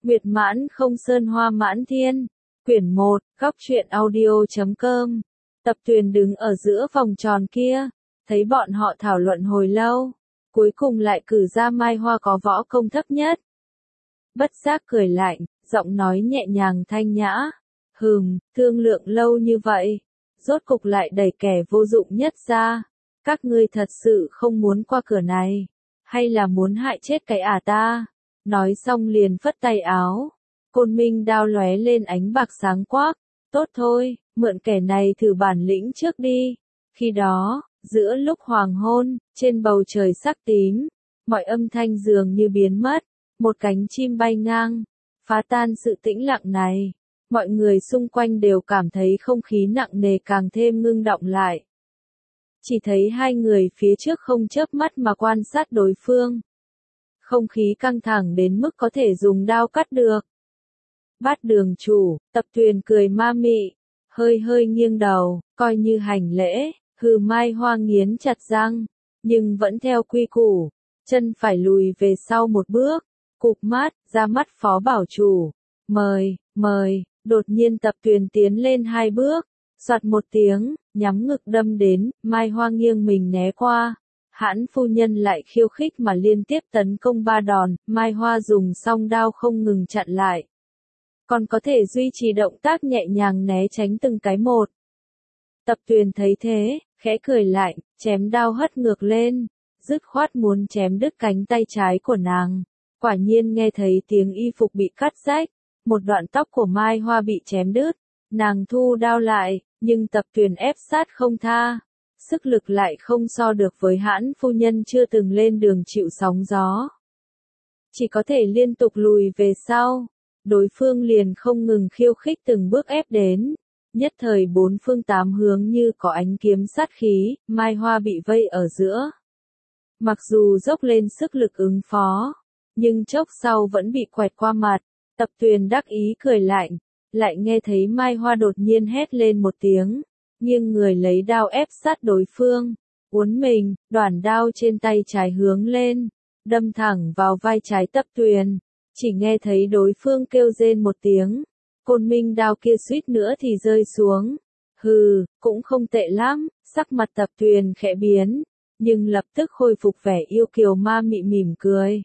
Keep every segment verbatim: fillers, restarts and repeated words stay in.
Nguyệt mãn không sơn hoa mãn thiên. Quyển một, góc truyện audio.com. Tập Tuyền đứng ở giữa vòng tròn kia, thấy bọn họ thảo luận hồi lâu, cuối cùng lại cử ra Mai Hoa có võ công thấp nhất. Bất giác cười lạnh, giọng nói nhẹ nhàng thanh nhã. Hừm, thương lượng lâu như vậy, rốt cục lại đẩy kẻ vô dụng nhất ra. Các ngươi thật sự không muốn qua cửa này, hay là muốn hại chết cái ả ta? Nói xong liền phất tay áo. Côn Minh đao lóe lên ánh bạc sáng quắc. Tốt thôi, mượn kẻ này thử bản lĩnh trước đi. Khi đó, giữa lúc hoàng hôn, trên bầu trời sắc tím, mọi âm thanh dường như biến mất. Một cánh chim bay ngang, phá tan sự tĩnh lặng này. Mọi người xung quanh đều cảm thấy không khí nặng nề càng thêm ngưng động lại. Chỉ thấy hai người phía trước không chớp mắt mà quan sát đối phương. Không khí căng thẳng đến mức có thể dùng đao cắt được. Bát đường chủ, Tập Tuyền cười ma mị, hơi hơi nghiêng đầu, coi như hành lễ. Hừ, Mai Hoa nghiến chặt răng, nhưng vẫn theo quy củ, chân phải lùi về sau một bước, cụp mắt, ra mắt phó bảo chủ. Mời, mời, đột nhiên Tập Tuyền tiến lên hai bước, soạt một tiếng, nhắm ngực đâm đến. Mai Hoa nghiêng mình né qua. Hãn phu nhân lại khiêu khích mà liên tiếp tấn công ba đòn. Mai Hoa dùng song đao không ngừng chặn lại, còn có thể duy trì động tác nhẹ nhàng né tránh từng cái một. Tập Tuyền thấy thế, khẽ cười lạnh, chém đao hất ngược lên, dứt khoát muốn chém đứt cánh tay trái của nàng. Quả nhiên nghe thấy tiếng y phục bị cắt rách, một đoạn tóc của Mai Hoa bị chém đứt. Nàng thu đao lại, nhưng Tập Tuyền ép sát không tha. Sức lực lại không so được với Hãn phu nhân chưa từng lên đường chịu sóng gió. Chỉ có thể liên tục lùi về sau. Đối phương liền không ngừng khiêu khích từng bước ép đến. Nhất thời bốn phương tám hướng như có ánh kiếm sát khí. Mai Hoa bị vây ở giữa. Mặc dù dốc lên sức lực ứng phó, nhưng chốc sau vẫn bị quẹt qua mặt. Tập Tuyền đắc ý cười lạnh, lại nghe thấy Mai Hoa đột nhiên hét lên một tiếng, nghiêng người lấy đao ép sát đối phương. Uốn mình, đoản đao trên tay trái hướng lên, đâm thẳng vào vai trái Tập Tuyền. Chỉ nghe thấy đối phương kêu rên một tiếng, Côn Minh đao kia suýt nữa thì rơi xuống. Hừ, cũng không tệ lắm. Sắc mặt Tập Tuyền khẽ biến, nhưng lập tức khôi phục vẻ yêu kiều ma mị mỉm cười.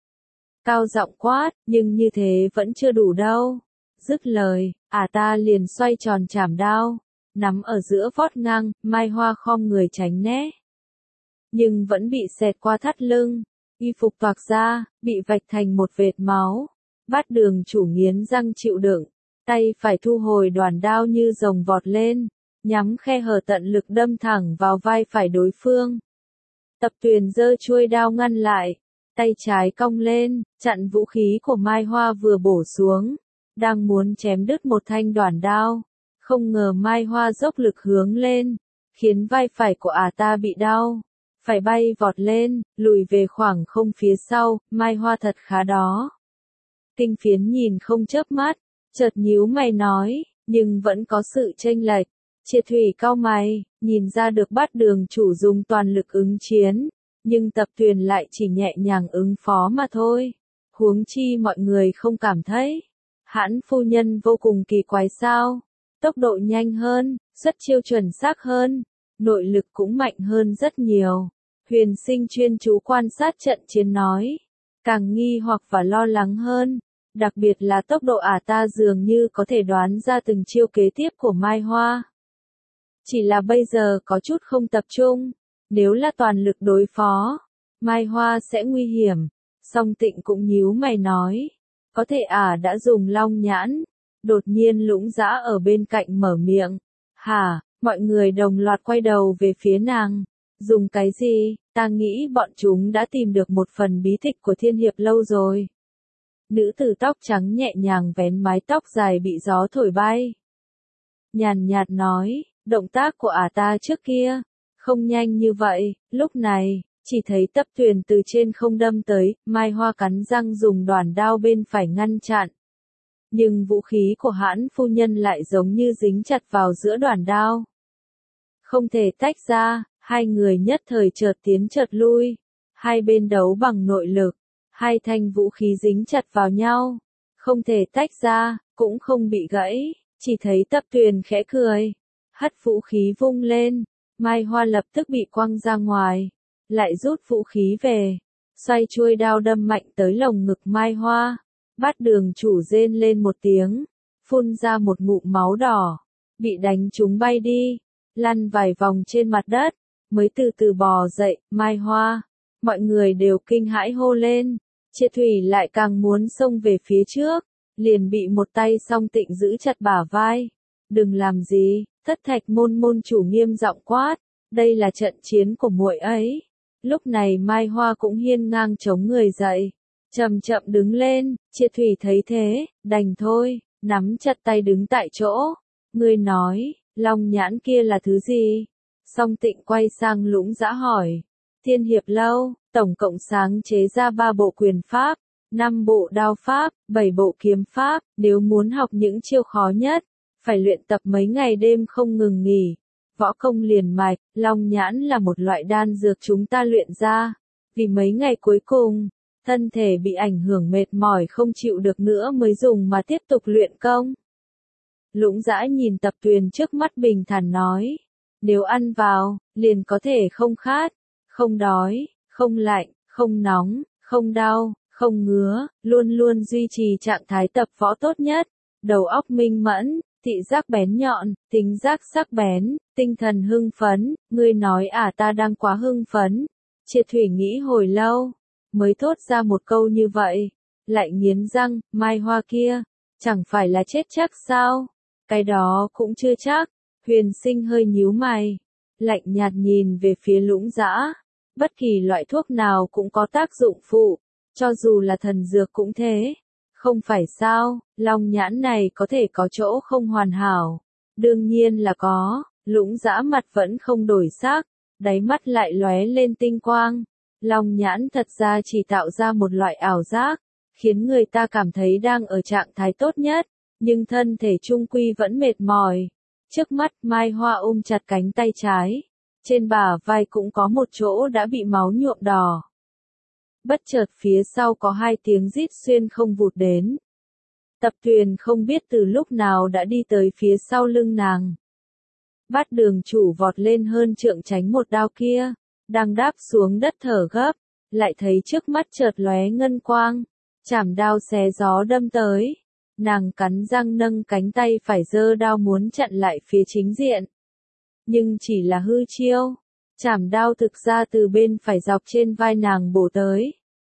Cao giọng quát, nhưng như thế vẫn chưa đủ đâu. Dứt lời, ả ta liền xoay tròn chảm đao, nắm ở giữa vót ngang. Mai Hoa khom người tránh né, nhưng vẫn bị xẹt qua thắt lưng. Y phục toạc ra, bị vạch thành một vệt máu. Bát đường chủ nghiến răng chịu đựng, tay phải thu hồi đoản đao như rồng vọt lên, nhắm khe hở tận lực đâm thẳng vào vai phải đối phương. Tập Tuyền giơ chuôi đao ngăn lại, tay trái cong lên, chặn vũ khí của Mai Hoa vừa bổ xuống, đang muốn chém đứt một thanh đoản đao. Không ngờ Mai Hoa dốc lực hướng lên, khiến vai phải của ả ta bị đau, phải bay vọt lên, lùi về khoảng không phía sau. Mai Hoa thật khá đó. Kinh Phiến nhìn không chớp mắt, chợt nhíu mày nói, nhưng vẫn có sự chênh lệch. Triệt Thủy cau mày, nhìn ra được Bát đường chủ dùng toàn lực ứng chiến, nhưng Tập Tuyền lại chỉ nhẹ nhàng ứng phó mà thôi. Huống chi mọi người không cảm thấy Hãn phu nhân vô cùng kỳ quái sao? Tốc độ nhanh hơn, xuất chiêu chuẩn xác hơn, nội lực cũng mạnh hơn rất nhiều. Huyền Sinh chuyên chú quan sát trận chiến nói, càng nghi hoặc và lo lắng hơn, đặc biệt là tốc độ ả ta dường như có thể đoán ra từng chiêu kế tiếp của Mai Hoa. Chỉ là bây giờ có chút không tập trung, nếu là toàn lực đối phó, Mai Hoa sẽ nguy hiểm. Song Tịnh cũng nhíu mày nói, có thể ả đã dùng long nhãn. Đột nhiên Lũng Dã ở bên cạnh mở miệng, hả? Mọi người đồng loạt quay đầu về phía nàng. Dùng cái gì? Ta nghĩ bọn chúng đã tìm được một phần bí tịch của Thiên Hiệp lâu rồi. Nữ tử tóc trắng nhẹ nhàng vén mái tóc dài bị gió thổi bay, nhàn nhạt nói, động tác của ả ta trước kia không nhanh như vậy. Lúc này, chỉ thấy Tập Tuyền từ trên không đâm tới. Mai Hoa cắn răng dùng đoản đao bên phải ngăn chặn, nhưng vũ khí của Hãn phu nhân lại giống như dính chặt vào giữa đoản đao, không thể tách ra. Hai người nhất thời chợt tiến chợt lui, hai bên đấu bằng nội lực, hai thanh vũ khí dính chặt vào nhau, không thể tách ra, cũng không bị gãy, chỉ thấy Tập Tuyền khẽ cười, hất vũ khí vung lên, Mai Hoa lập tức bị quăng ra ngoài, lại rút vũ khí về, xoay chuôi đao đâm mạnh tới lồng ngực Mai Hoa, Bát Đường Chủ rên lên một tiếng, phun ra một ngụm máu đỏ, bị đánh trúng bay đi, lăn vài vòng trên mặt đất, mới từ từ bò dậy, Mai Hoa, mọi người đều kinh hãi hô lên, Triệt Thủy lại càng muốn xông về phía trước, liền bị một tay Song Tịnh giữ chặt bả vai, đừng làm gì, Thất Thạch môn môn chủ nghiêm giọng quát, đây là trận chiến của muội ấy. Lúc này Mai Hoa cũng hiên ngang chống người dậy, chậm chậm đứng lên, Triệt Thủy thấy thế, đành thôi, nắm chặt tay đứng tại chỗ, ngươi nói, long nhãn kia là thứ gì? Song Tịnh quay sang Lũng Dã hỏi, Thiên Hiệp Lâu, tổng cộng sáng chế ra ba bộ quyền pháp, năm bộ đao pháp, bảy bộ kiếm pháp, nếu muốn học những chiêu khó nhất, phải luyện tập mấy ngày đêm không ngừng nghỉ. Võ công liền mạch, long nhãn là một loại đan dược chúng ta luyện ra, vì mấy ngày cuối cùng, thân thể bị ảnh hưởng mệt mỏi không chịu được nữa mới dùng mà tiếp tục luyện công. Lũng Dã nhìn Tập Tuyền trước mắt bình thản nói, nếu ăn vào, liền có thể không khát, không đói, không lạnh, không nóng, không đau, không ngứa, luôn luôn duy trì trạng thái tập võ tốt nhất, đầu óc minh mẫn, thị giác bén nhọn, tính giác sắc bén, tinh thần hưng phấn, ngươi nói à ta đang quá hưng phấn. Triệt Thủy nghĩ hồi lâu, mới thốt ra một câu như vậy, lại nghiến răng, Mai Hoa kia, chẳng phải là chết chắc sao? Cái đó cũng chưa chắc, Huyền Sinh hơi nhíu mày, lạnh nhạt nhìn về phía Lũng Dã, bất kỳ loại thuốc nào cũng có tác dụng phụ, cho dù là thần dược cũng thế. Không phải sao, long nhãn này có thể có chỗ không hoàn hảo. Đương nhiên là có, Lũng Dã mặt vẫn không đổi sắc, đáy mắt lại lóe lên tinh quang. Long nhãn thật ra chỉ tạo ra một loại ảo giác, khiến người ta cảm thấy đang ở trạng thái tốt nhất, nhưng thân thể trung quy vẫn mệt mỏi. Trước mắt Mai Hoa ôm chặt cánh tay trái, trên bả vai cũng có một chỗ đã bị máu nhuộm đỏ. Bất chợt phía sau có hai tiếng rít xuyên không vụt đến. Tập Tuyền không biết từ lúc nào đã đi tới phía sau lưng nàng. Bát Đường Chủ vọt lên hơn trượng tránh một đao kia, đang đáp xuống đất thở gấp, lại thấy trước mắt chợt lóe ngân quang, chảm đao xé gió đâm tới. Nàng cắn răng nâng cánh tay phải giơ đao muốn chặn lại phía chính diện. Nhưng chỉ là hư chiêu. Chảm đao thực ra từ bên phải dọc trên vai nàng bổ tới.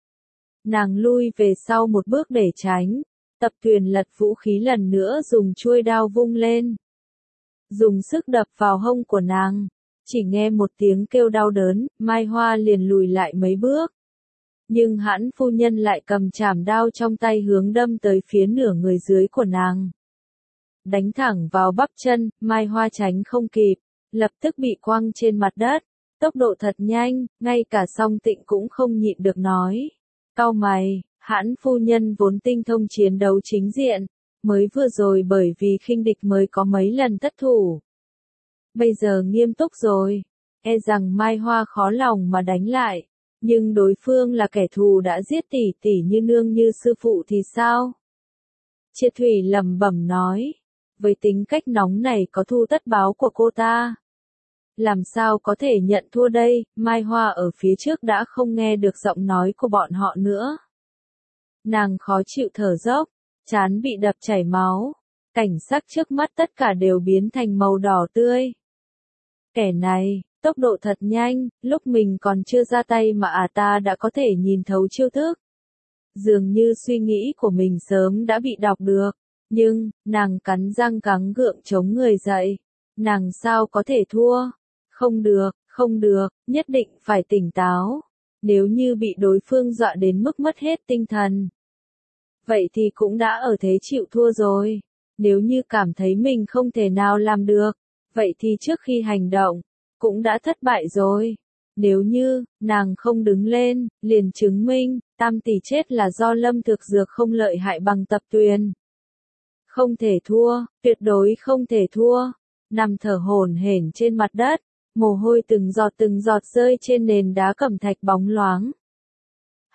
Nàng lui về sau một bước để tránh, Tập Tuyền lật vũ khí lần nữa dùng chuôi đao vung lên. Dùng sức đập vào hông của nàng, chỉ nghe một tiếng kêu đau đớn, Mai Hoa liền lùi lại mấy bước. Nhưng Hãn phu nhân lại cầm chảm đao trong tay hướng đâm tới phía nửa người dưới của nàng. Đánh thẳng vào bắp chân, Mai Hoa tránh không kịp, lập tức bị quăng trên mặt đất. Tốc độ thật nhanh, ngay cả Song Tịnh cũng không nhịn được nói. Cau mày, Hãn phu nhân vốn tinh thông chiến đấu chính diện, mới vừa rồi bởi vì khinh địch mới có mấy lần thất thủ. Bây giờ nghiêm túc rồi, e rằng Mai Hoa khó lòng mà đánh lại, nhưng đối phương là kẻ thù đã giết tỷ tỷ như nương như sư phụ thì sao? Triệt Thủy lẩm bẩm nói, với tính cách nóng này có thu tất báo của cô ta. Làm sao có thể nhận thua đây, Mai Hoa ở phía trước đã không nghe được giọng nói của bọn họ nữa. Nàng khó chịu thở dốc, trán bị đập chảy máu, cảnh sắc trước mắt tất cả đều biến thành màu đỏ tươi. Kẻ này, tốc độ thật nhanh, lúc mình còn chưa ra tay mà à ta đã có thể nhìn thấu chiêu thức. Dường như suy nghĩ của mình sớm đã bị đọc được, nhưng, nàng cắn răng gắng gượng chống người dậy. Nàng sao có thể thua? Không được, không được, nhất định phải tỉnh táo. Nếu như bị đối phương dọa đến mức mất hết tinh thần, vậy thì cũng đã ở thế chịu thua rồi. Nếu như cảm thấy mình không thể nào làm được, vậy thì trước khi hành động, cũng đã thất bại rồi. Nếu như, nàng không đứng lên, liền chứng minh, Tam tỷ chết là do Lâm Thực Dược không lợi hại bằng Tập Tuyền. Không thể thua, tuyệt đối không thể thua. Nằm thở hổn hển trên mặt đất, mồ hôi từng giọt từng giọt rơi trên nền đá cẩm thạch bóng loáng.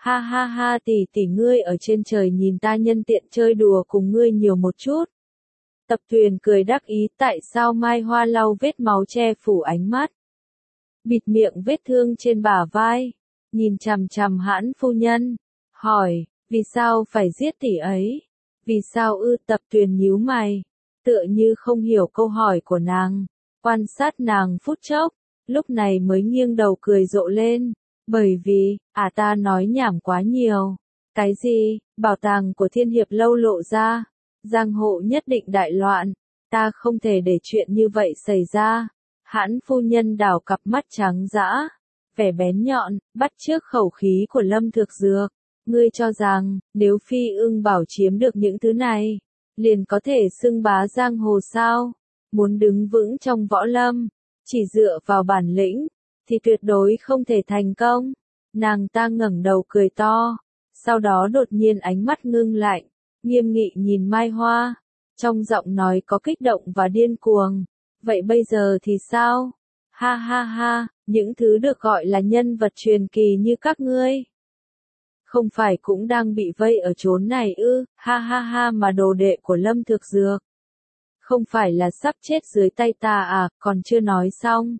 Ha ha ha, tỷ tỷ ngươi ở trên trời nhìn ta nhân tiện chơi đùa cùng ngươi nhiều một chút. Tập Tuyền cười đắc ý, tại sao Mai Hoa lau vết máu che phủ ánh mắt, bịt miệng vết thương trên bả vai, nhìn chằm chằm Hãn phu nhân, hỏi, vì sao phải giết tỷ ấy? Vì sao ư? Tập Tuyền nhíu mày, tựa như không hiểu câu hỏi của nàng, quan sát nàng phút chốc, lúc này mới nghiêng đầu cười rộ lên, bởi vì, à ta nói nhảm quá nhiều. Cái gì? Bảo tàng của Thiên Hiệp Lâu lộ ra, giang hộ nhất định đại loạn, ta không thể để chuyện như vậy xảy ra. Hãn phu nhân đảo cặp mắt trắng dã, vẻ bén nhọn, bắt chước khẩu khí của Lâm Thực Dược. Ngươi cho rằng, nếu Phi Ưng Bảo chiếm được những thứ này, liền có thể xưng bá giang hồ sao? Muốn đứng vững trong võ lâm, chỉ dựa vào bản lĩnh, thì tuyệt đối không thể thành công. Nàng ta ngẩng đầu cười to, sau đó đột nhiên ánh mắt ngưng lạnh, nghiêm nghị nhìn Mai Hoa, trong giọng nói có kích động và điên cuồng. Vậy bây giờ thì sao? Ha ha ha, những thứ được gọi là nhân vật truyền kỳ như các ngươi, không phải cũng đang bị vây ở chốn này ư? Ha ha ha, mà đồ đệ của Lâm Thực Dược, không phải là sắp chết dưới tay ta à? Còn chưa nói xong,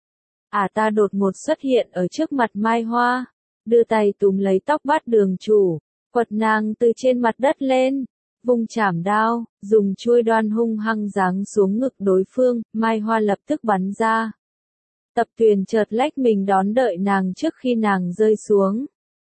à ta đột ngột xuất hiện ở trước mặt Mai Hoa, đưa tay túm lấy tóc Bát Đường chủ, quật nàng từ trên mặt đất lên, vung chảm đao, dùng chuôi đoan hung hăng giáng xuống ngực đối phương. Mai Hoa lập tức bắn ra. Tập Tuyền chợt lách mình đón đợi nàng trước khi nàng rơi xuống.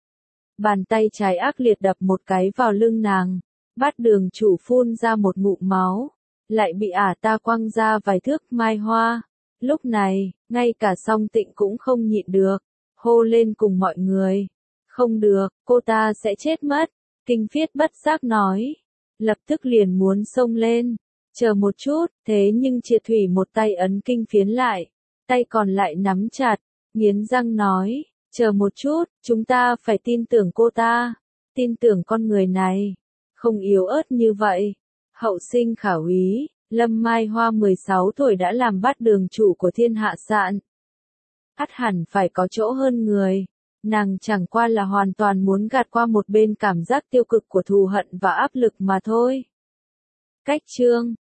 Bàn tay trái ác liệt đập một cái vào lưng nàng, Bát Đường chủ phun ra một ngụm máu, lại bị ả ta quăng ra vài thước. Mai Hoa, lúc này, ngay cả Song Tịnh cũng không nhịn được, hô lên cùng mọi người. Không được, cô ta sẽ chết mất. Kinh Phiết bất giác nói, lập tức liền muốn xông lên. Chờ một chút, thế nhưng Triệt Thủy một tay ấn Kinh Phiến lại, tay còn lại nắm chặt, nghiến răng nói, chờ một chút, chúng ta phải tin tưởng cô ta, tin tưởng con người này, không yếu ớt như vậy. Hậu sinh khả úy, Lâm Mai Hoa mười sáu tuổi đã làm Bát Đường chủ của Thiên Hạ Sạn, ắt hẳn phải có chỗ hơn người. Nàng chẳng qua là hoàn toàn muốn gạt qua một bên cảm giác tiêu cực của thù hận và áp lực mà thôi. Cách chương